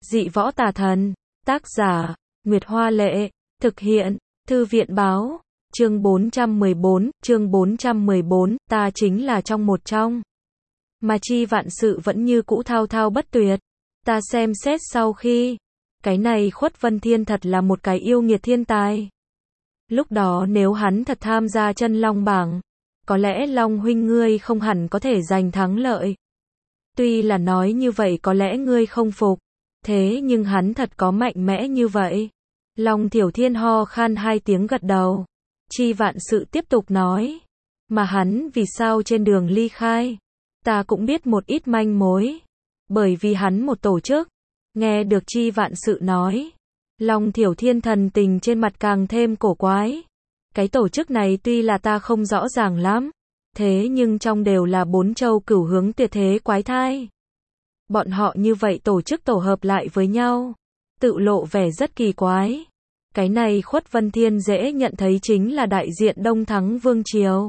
Dị võ tà thần. Tác giả, Nguyệt Hoa Lệ. Thực hiện, Thư viện Báo. Chương 414, ta chính là trong một trong. Mà Chi Vạn Sự vẫn như cũ thao thao bất tuyệt. Ta xem xét sau khi, cái này Khuất Vân Thiên thật là một cái yêu nghiệt thiên tài. Lúc đó nếu hắn thật tham gia chân long bảng, có lẽ Long huynh ngươi không hẳn có thể giành thắng lợi. Tuy là nói như vậy có lẽ ngươi không phục, thế nhưng hắn thật có mạnh mẽ như vậy. Long Tiểu Thiên ho khan hai tiếng gật đầu. Chi Vạn Sự tiếp tục nói, mà hắn vì sao trên đường ly khai, ta cũng biết một ít manh mối. Bởi vì hắn một tổ chức. Nghe được Chi Vạn Sự nói, Long Tiểu Thiên thần tình trên mặt càng thêm cổ quái. Cái tổ chức này tuy là ta không rõ ràng lắm, thế nhưng trong đều là 4 châu cửu hướng tuyệt thế quái thai. Bọn họ như vậy tổ chức tổ hợp lại với nhau, tự lộ vẻ rất kỳ quái. Cái này Khuất Vân Thiên dễ nhận thấy chính là đại diện Đông Thắng Vương Triều.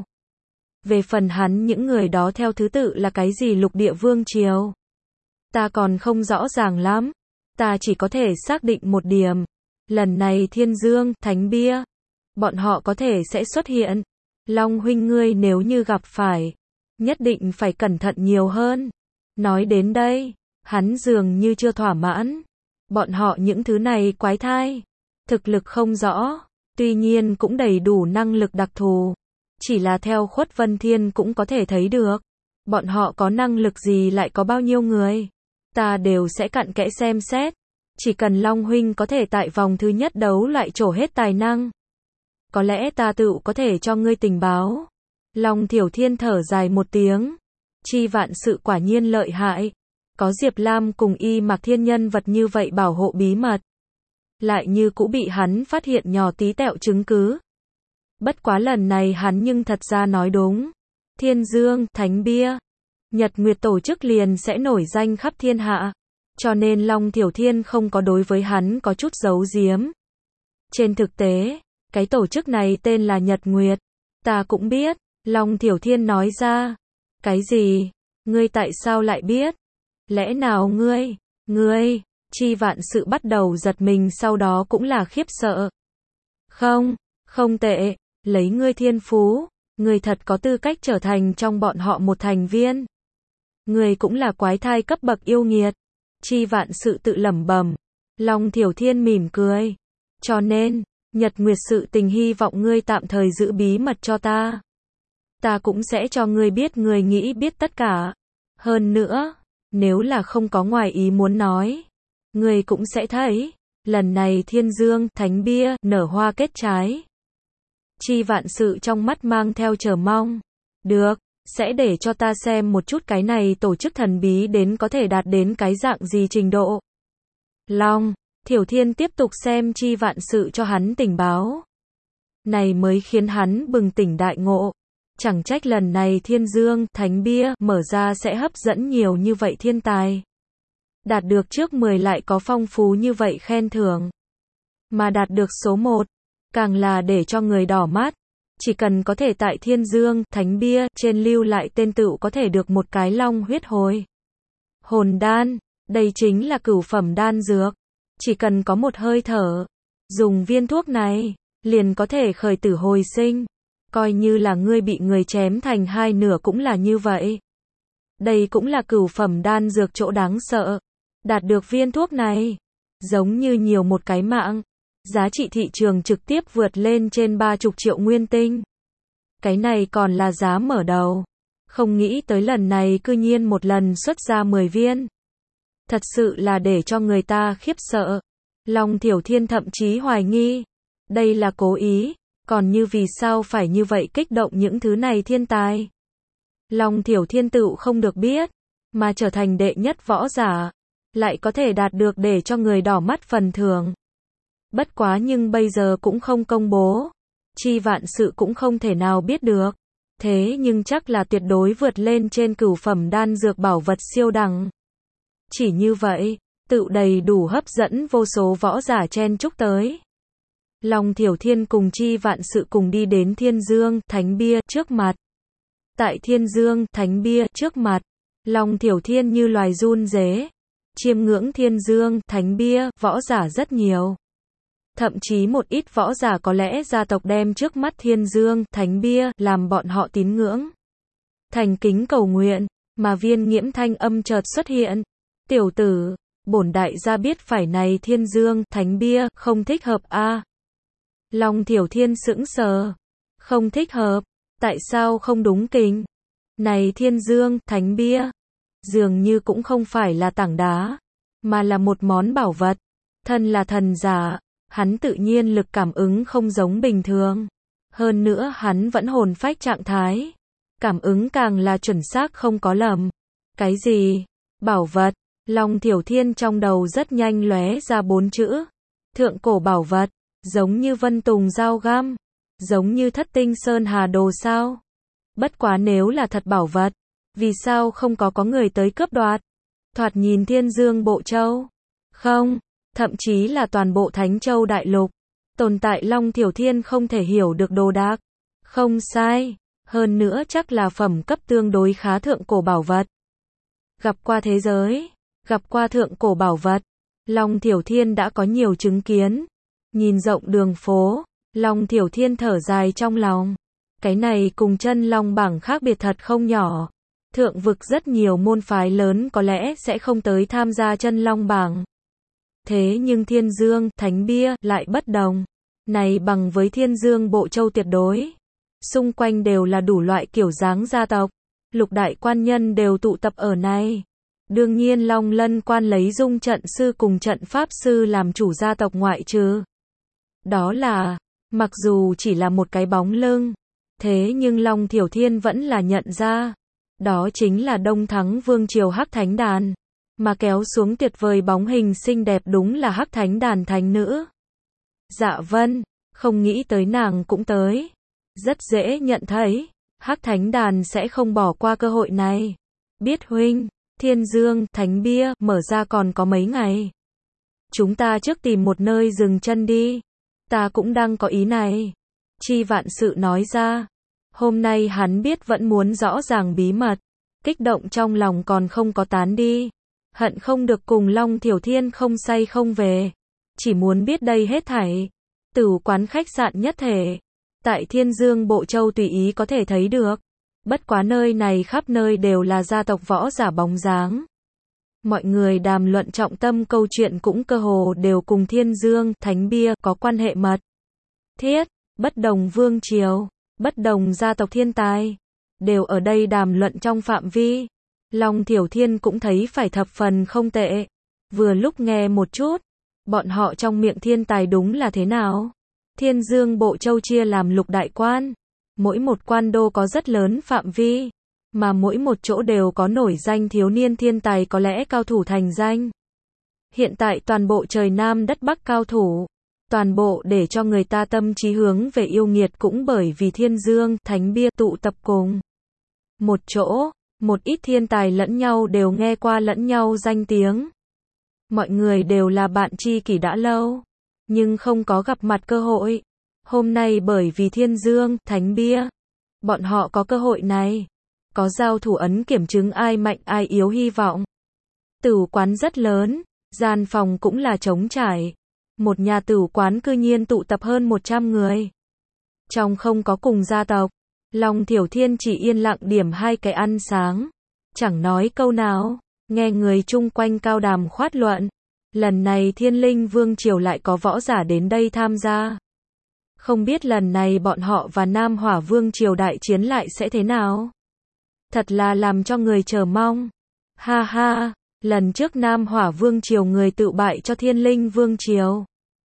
Về phần hắn những người đó theo thứ tự là cái gì Lục Địa Vương Triều, ta còn không rõ ràng lắm. Ta chỉ có thể xác định một điểm. Lần này Thiên Dương, Thánh Bia, bọn họ có thể sẽ xuất hiện. Long huynh ngươi nếu như gặp phải, nhất định phải cẩn thận nhiều hơn. Nói đến đây, hắn dường như chưa thỏa mãn. Bọn họ những thứ này quái thai, thực lực không rõ, tuy nhiên cũng đầy đủ năng lực đặc thù. Chỉ là theo Khuất Vân Thiên cũng có thể thấy được, bọn họ có năng lực gì lại có bao nhiêu người. Ta đều sẽ cặn kẽ xem xét. Chỉ cần Long huynh có thể tại vòng thứ nhất đấu loại trổ hết tài năng, có lẽ ta tự có thể cho ngươi tình báo. Long Tiểu Thiên thở dài một tiếng. Chi Vạn Sự quả nhiên lợi hại. Có Diệp Lam cùng Y Mạc Thiên nhân vật như vậy bảo hộ bí mật, lại như cũ bị hắn phát hiện nhỏ tí tẹo chứng cứ. Bất quá lần này hắn nhưng thật ra nói đúng. Thiên Dương, Thánh Bia, Nhật Nguyệt tổ chức liền sẽ nổi danh khắp thiên hạ. Cho nên Long Tiểu Thiên không có đối với hắn có chút giấu giếm. Trên thực tế, cái tổ chức này tên là Nhật Nguyệt. Ta cũng biết. Long Tiểu Thiên nói ra. Cái gì? Ngươi tại sao lại biết? Lẽ nào ngươi? Chi Vạn Sự bắt đầu giật mình, sau đó cũng là khiếp sợ. Không tệ. Lấy ngươi thiên phú, ngươi thật có tư cách trở thành trong bọn họ một thành viên. Ngươi cũng là quái thai cấp bậc yêu nghiệt. Chi Vạn Sự tự lẩm bẩm. Long Tiểu Thiên mỉm cười. Cho nên, Nhật Nguyệt sự tình hy vọng ngươi tạm thời giữ bí mật cho ta. Ta cũng sẽ cho ngươi biết ngươi nghĩ biết tất cả. Hơn nữa, nếu là không có ngoài ý muốn nói, ngươi cũng sẽ thấy, lần này Thiên Dương, Thánh Bia, nở hoa kết trái. Chi Vạn Sự trong mắt mang theo chờ mong. Được, sẽ để cho ta xem một chút cái này tổ chức thần bí đến có thể đạt đến cái dạng gì trình độ. Long Tiểu Thiên tiếp tục xem Chi Vạn Sự cho hắn tình báo. Này mới khiến hắn bừng tỉnh đại ngộ. Chẳng trách lần này Thiên Dương, Thánh Bia mở ra sẽ hấp dẫn nhiều như vậy thiên tài. Đạt được trước 10 lại có phong phú như vậy khen thưởng. Mà đạt được số 1, càng là để cho người đỏ mắt. Chỉ cần có thể tại Thiên Dương, Thánh Bia trên lưu lại tên tựu có thể được một cái long huyết hồi hồn đan. Đây chính là cửu phẩm đan dược. Chỉ cần có một hơi thở, dùng viên thuốc này, liền có thể khởi tử hồi sinh. Coi như là ngươi bị người chém thành hai nửa cũng là như vậy. Đây cũng là cửu phẩm đan dược chỗ đáng sợ. Đạt được viên thuốc này, giống như nhiều một cái mạng. Giá trị thị trường trực tiếp vượt lên trên 30 triệu nguyên tinh. Cái này còn là giá mở đầu. Không nghĩ tới lần này cư nhiên một lần xuất ra 10 viên. Thật sự là để cho người ta khiếp sợ. Long Tiểu Thiên thậm chí hoài nghi. Đây là cố ý. Còn như vì sao phải như vậy kích động những thứ này thiên tài. Long Tiểu Thiên tự không được biết. Mà trở thành đệ nhất võ giả. Lại có thể đạt được để cho người đỏ mắt phần thưởng. Bất quá nhưng bây giờ cũng không công bố. Chi Vạn Sự cũng không thể nào biết được. Thế nhưng chắc là tuyệt đối vượt lên trên cửu phẩm đan dược bảo vật siêu đẳng. Chỉ như vậy, tự đầy đủ hấp dẫn vô số võ giả chen chúc tới. Long Tiểu Thiên cùng Chi Vạn Sự cùng đi đến Thiên Dương, Thánh Bia trước mặt. Tại Thiên Dương, Thánh Bia trước mặt, Long Tiểu Thiên như loài run rế. chiêm ngưỡng thiên dương, thánh bia, võ giả rất nhiều. Thậm chí một ít võ giả có lẽ gia tộc đem trước mắt thiên dương, thánh bia, làm bọn họ tín ngưỡng. Thành kính cầu nguyện, mà Viên Nghiễm thanh âm chợt xuất hiện. Tiểu tử, bổn đại gia biết phải này thiên dương, thánh bia, không thích hợp a. Long Thiểu Thiên sững sờ. Không thích hợp, tại sao không đúng kính? Này thiên dương, thánh bia, dường như cũng không phải là tảng đá, mà là một món bảo vật. Thân là thần giả, hắn tự nhiên lực cảm ứng không giống bình thường. Hơn nữa hắn vẫn hồn phách trạng thái. Cảm ứng càng là chuẩn xác không có lầm. Cái gì? Bảo vật. Long Thiểu Thiên trong đầu rất nhanh lóe ra 4 chữ. Thượng cổ bảo vật. Giống như Vân Tùng dao găm. Giống như Thất Tinh Sơn Hà Đồ sao? Bất quá nếu là thật bảo vật, vì sao không có người tới cướp đoạt? Thoạt nhìn Thiên Dương Bộ Châu. Không, thậm chí là toàn bộ Thánh Châu Đại Lục. Tồn tại Long Thiểu Thiên không thể hiểu được đồ đạc. Không sai. Hơn nữa chắc là phẩm cấp tương đối khá thượng cổ bảo vật. Gặp qua thế giới, gặp qua thượng cổ bảo vật, Long Thiểu Thiên đã có nhiều chứng kiến. Nhìn rộng đường phố, Long Thiểu Thiên thở dài trong lòng. Cái này cùng chân long bảng khác biệt thật không nhỏ. Thượng vực rất nhiều môn phái lớn có lẽ sẽ không tới tham gia chân long bảng. Thế nhưng Thiên Dương, Thánh Bia lại bất đồng. Này bằng với Thiên Dương Bộ Châu tuyệt đối. Xung quanh đều là đủ loại kiểu dáng gia tộc. Lục đại quan nhân đều tụ tập ở này. Đương nhiên Long Lân quan lấy Dung trận sư cùng trận pháp sư làm chủ gia tộc ngoại trừ. Đó là, mặc dù chỉ là một cái bóng lưng, thế nhưng Long Thiểu Thiên vẫn là nhận ra. Đó chính là Đông Thắng Vương Triều Hắc Thánh Đàn. Mà kéo xuống tuyệt vời bóng hình xinh đẹp đúng là Hắc Thánh Đàn thánh nữ. Dạ Vân, không nghĩ tới nàng cũng tới. Rất dễ nhận thấy, Hắc Thánh Đàn sẽ không bỏ qua cơ hội này. Biết huynh, Thiên Dương, Thánh Bia, mở ra còn có mấy ngày. Chúng ta trước tìm một nơi dừng chân đi. Ta cũng đang có ý này. Chi Vạn Sự nói ra. Hôm nay hắn biết vẫn muốn rõ ràng bí mật. Kích động trong lòng còn không có tán đi. Hận không được cùng Long Thiểu Thiên không say không về. Chỉ muốn biết đây hết thảy. Tử quán khách sạn nhất thể. Tại Thiên Dương Bộ Châu tùy ý có thể thấy được. Bất quá nơi này khắp nơi đều là gia tộc võ giả bóng dáng. Mọi người đàm luận trọng tâm câu chuyện cũng cơ hồ đều cùng Thiên Dương, Thánh Bia có quan hệ mật thiết. Bất đồng vương triều, bất đồng gia tộc thiên tài, đều ở đây đàm luận trong phạm vi. Long Thiểu Thiên cũng thấy phải thập phần không tệ. Vừa lúc nghe một chút, bọn họ trong miệng thiên tài đúng là thế nào? Thiên Dương Bộ Châu chia làm lục đại quan. Mỗi một quan đô có rất lớn phạm vi, mà mỗi một chỗ đều có nổi danh thiếu niên thiên tài có lẽ cao thủ thành danh. Hiện tại toàn bộ trời Nam đất Bắc cao thủ, toàn bộ để cho người ta tâm trí hướng về yêu nghiệt cũng bởi vì Thiên Dương, Thánh Bia tụ tập cùng một chỗ, một ít thiên tài lẫn nhau đều nghe qua lẫn nhau danh tiếng. Mọi người đều là bạn tri kỷ đã lâu, nhưng không có gặp mặt cơ hội. Hôm nay bởi vì Thiên Dương, Thánh Bia, bọn họ có cơ hội này. Có giao thủ ấn kiểm chứng ai mạnh ai yếu hy vọng. Tử quán rất lớn, gian phòng cũng là trống trải. Một nhà tử quán cư nhiên tụ tập hơn 100 người. Trong không có cùng gia tộc, Long Thiểu Thiên chỉ yên lặng điểm 2 cái ăn sáng. Chẳng nói câu nào, nghe người chung quanh cao đàm khoát luận. Lần này Thiên Linh Vương Triều lại có võ giả đến đây tham gia. Không biết lần này bọn họ và Nam Hỏa Vương Triều đại chiến lại sẽ thế nào? Thật là làm cho người chờ mong. Ha ha, lần trước Nam Hỏa Vương Triều người tự bại cho Thiên Linh Vương Triều.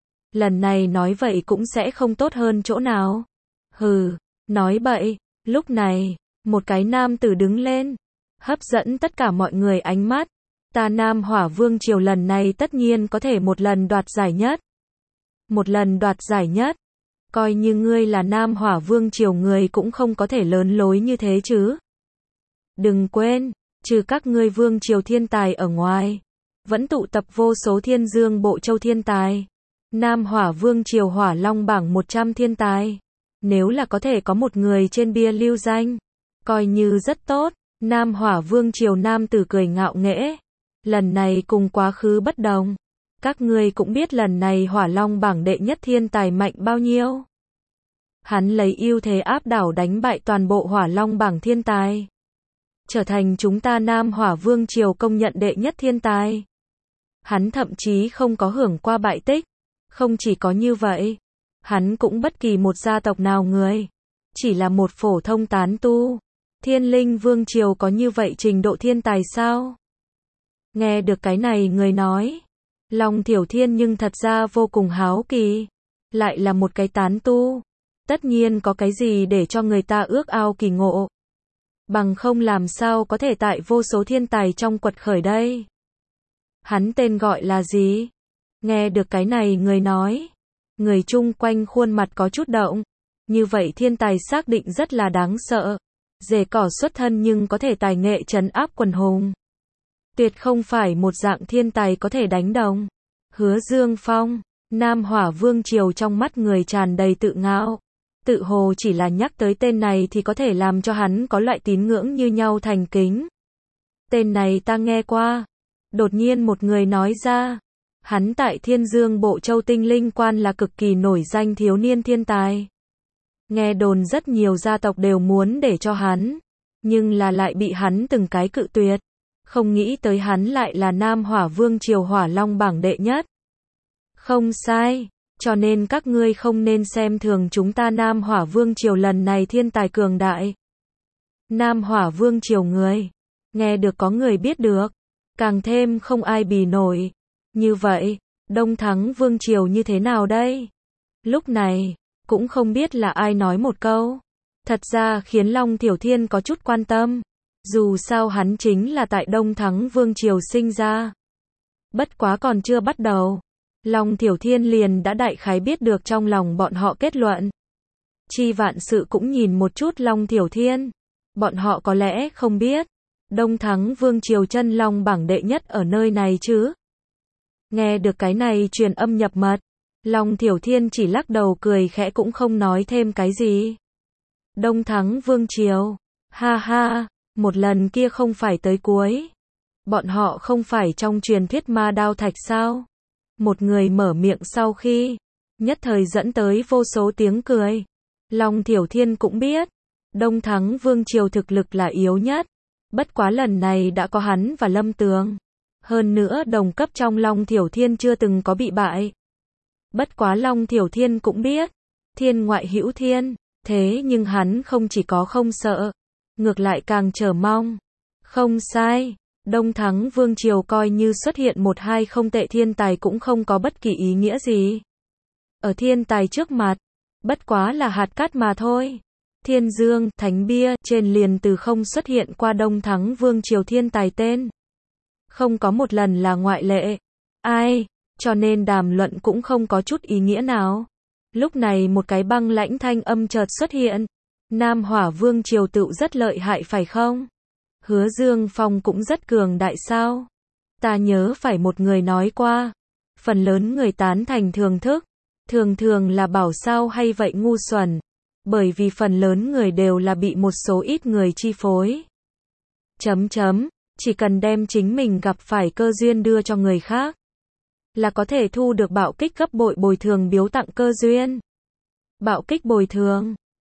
Lần này nói vậy cũng sẽ không tốt hơn chỗ nào. Hừ, nói bậy. Lúc này, một cái nam tử đứng lên, hấp dẫn tất cả mọi người ánh mắt. Ta Nam Hỏa Vương Triều lần này tất nhiên có thể một lần đoạt giải nhất. Một lần đoạt giải nhất. Coi như ngươi là Nam Hỏa Vương Triều người cũng không có thể lớn lối như thế chứ. Đừng quên, trừ các ngươi Vương Triều thiên tài ở ngoài, vẫn tụ tập vô số Thiên Dương Bộ Châu thiên tài. Nam Hỏa Vương Triều Hỏa Long bảng 100 thiên tài. Nếu là có thể có một người trên bia lưu danh, coi như rất tốt. Nam Hỏa Vương Triều nam tử cười ngạo nghễ. Lần này cùng quá khứ bất đồng. Các ngươi cũng biết lần này Hỏa Long bảng đệ nhất thiên tài mạnh bao nhiêu. Hắn lấy ưu thế áp đảo đánh bại toàn bộ Hỏa Long bảng thiên tài. Trở thành chúng ta Nam Hỏa Vương Triều công nhận đệ nhất thiên tài. Hắn thậm chí không có hưởng qua bại tích. Không chỉ có như vậy, hắn cũng bất kỳ một gia tộc nào người. Chỉ là một phổ thông tán tu. Thiên Linh Vương Triều có như vậy trình độ thiên tài sao? Nghe được cái này người nói. Long Thiểu Thiên nhưng thật ra vô cùng háo kỳ. Lại là một cái tán tu. Tất nhiên có cái gì để cho người ta ước ao kỳ ngộ. Bằng không làm sao có thể tại vô số thiên tài trong quật khởi đây. Hắn tên gọi là gì? Nghe được cái này người nói. Người chung quanh khuôn mặt có chút động. Như vậy thiên tài xác định rất là đáng sợ. Rể cỏ xuất thân nhưng có thể tài nghệ trấn áp quần hùng. Tuyệt không phải một dạng thiên tài có thể đánh đồng. Hứa Dương Phong, Nam Hỏa Vương Triều trong mắt người tràn đầy tự ngạo. Tự hồ chỉ là nhắc tới tên này thì có thể làm cho hắn có loại tín ngưỡng như nhau thành kính. Tên này ta nghe qua. Đột nhiên một người nói ra. Hắn tại Thiên Dương Bộ Châu Tinh Linh Quan là cực kỳ nổi danh thiếu niên thiên tài. Nghe đồn rất nhiều gia tộc đều muốn để cho hắn. Nhưng là lại bị hắn từng cái cự tuyệt. Không nghĩ tới hắn lại là Nam Hỏa Vương Triều Hỏa Long bảng đệ nhất. Không sai. Cho nên các ngươi không nên xem thường chúng ta Nam Hỏa Vương Triều lần này thiên tài cường đại. Nam Hỏa Vương Triều người. Nghe được có người biết được. Càng thêm không ai bì nổi. Như vậy, Đông Thắng Vương Triều như thế nào đây? Lúc này, cũng không biết là ai nói một câu. Thật ra khiến Long Thiểu Thiên có chút quan tâm. Dù sao hắn chính là tại Đông Thắng Vương Triều sinh ra. Bất quá còn chưa bắt đầu. Long Thiểu Thiên liền đã đại khái biết được trong lòng bọn họ kết luận. Chi Vạn Sự cũng nhìn một chút Long Thiểu Thiên. Bọn họ có lẽ không biết. Đông Thắng Vương Triều chân long bảng đệ nhất ở nơi này chứ. Nghe được cái này truyền âm nhập mật. Long Thiểu Thiên chỉ lắc đầu cười khẽ cũng không nói thêm cái gì. Đông Thắng Vương Triều. Ha ha, một lần kia không phải tới cuối. Bọn họ không phải trong truyền thuyết ma đao thạch sao? Một người mở miệng sau khi, nhất thời dẫn tới vô số tiếng cười. Long Thiểu Thiên cũng biết, Đông Thắng Vương Triều thực lực là yếu nhất. Bất quá lần này đã có hắn và Lâm Tường. Hơn nữa đồng cấp trong Long Thiểu Thiên chưa từng có bị bại. Bất quá Long Thiểu Thiên cũng biết, thiên ngoại hữu thiên, thế nhưng hắn không chỉ có không sợ, ngược lại càng chờ mong. Không sai, Đông Thắng Vương Triều coi như xuất hiện một hai không tệ thiên tài cũng không có bất kỳ ý nghĩa gì. Ở thiên tài trước mặt, bất quá là hạt cát mà thôi. Thiên Dương, Thánh Bia, trên liền từ không xuất hiện qua Đông Thắng Vương Triều thiên tài tên. Không có một lần là ngoại lệ. Ai, cho nên đàm luận cũng không có chút ý nghĩa nào. Lúc này một cái băng lãnh thanh âm chợt xuất hiện. Nam Hỏa Vương Triều tựu rất lợi hại phải không? Hứa Dương Phong cũng rất cường đại sao? Ta nhớ phải một người nói qua. Phần lớn người tán thành thường thức. Thường thường là bảo sao hay vậy ngu xuẩn. Bởi vì phần lớn người đều là bị một số ít người chi phối. Chỉ cần đem chính mình gặp phải cơ duyên đưa cho người khác. Là có thể thu được bạo kích gấp bội bồi thường biếu tặng cơ duyên. Bạo kích bồi thường.